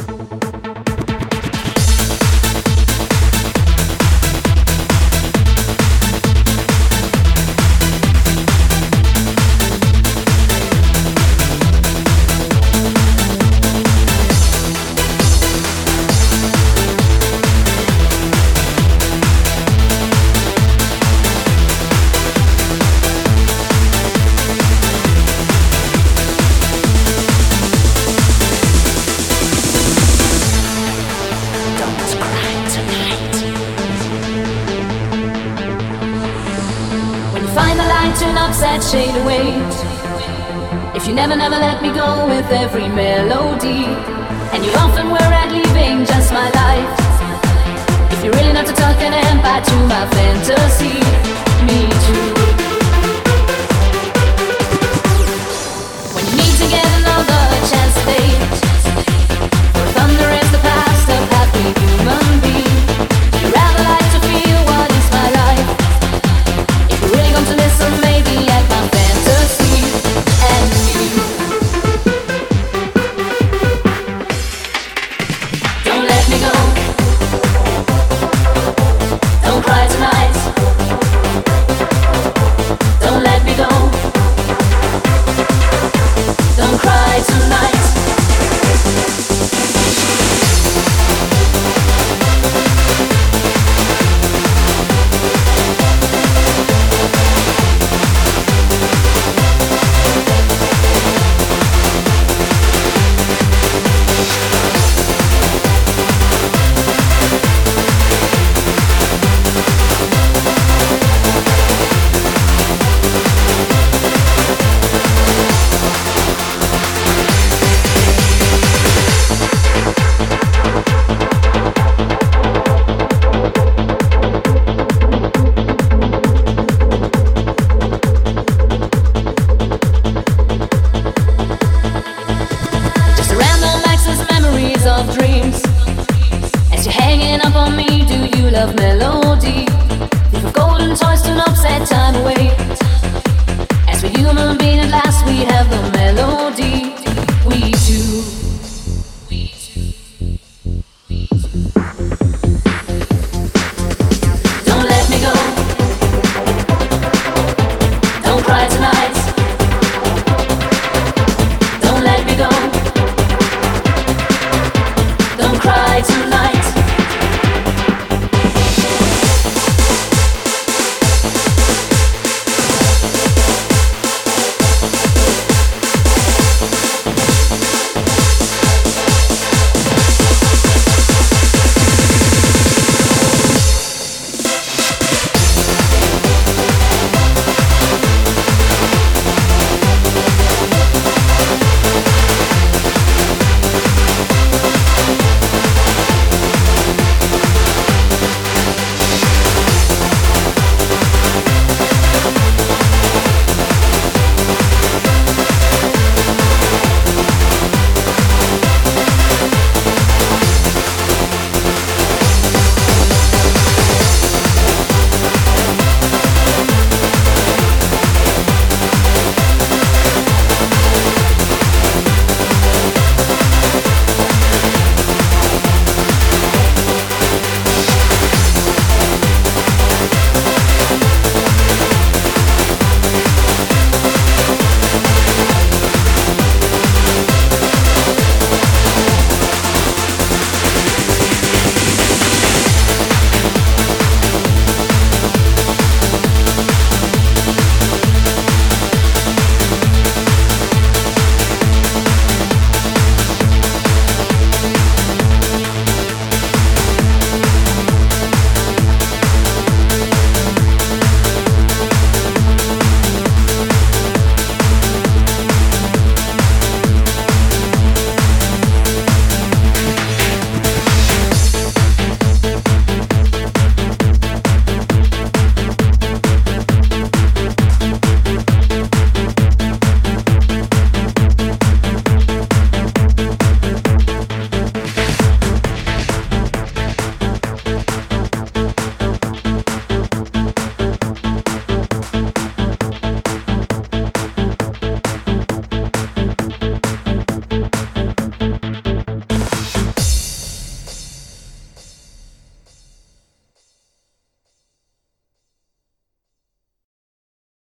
That shade away. If you never let me go with every melody, and you often were at leaving just my life. If you're really not to talk and empire to my fantasy, me too. When you need to get another chance to date, for thunder is the past of happy human being. You'd rather like to feel what is my life. If you're really going to listen, maybe at my fantasy and me. Don't let me go. Don't cry tonight. Don't let me go. Don't cry tonight. Melody, if a golden toys to upset time away. As we're human beings at last, we have the melody. We too.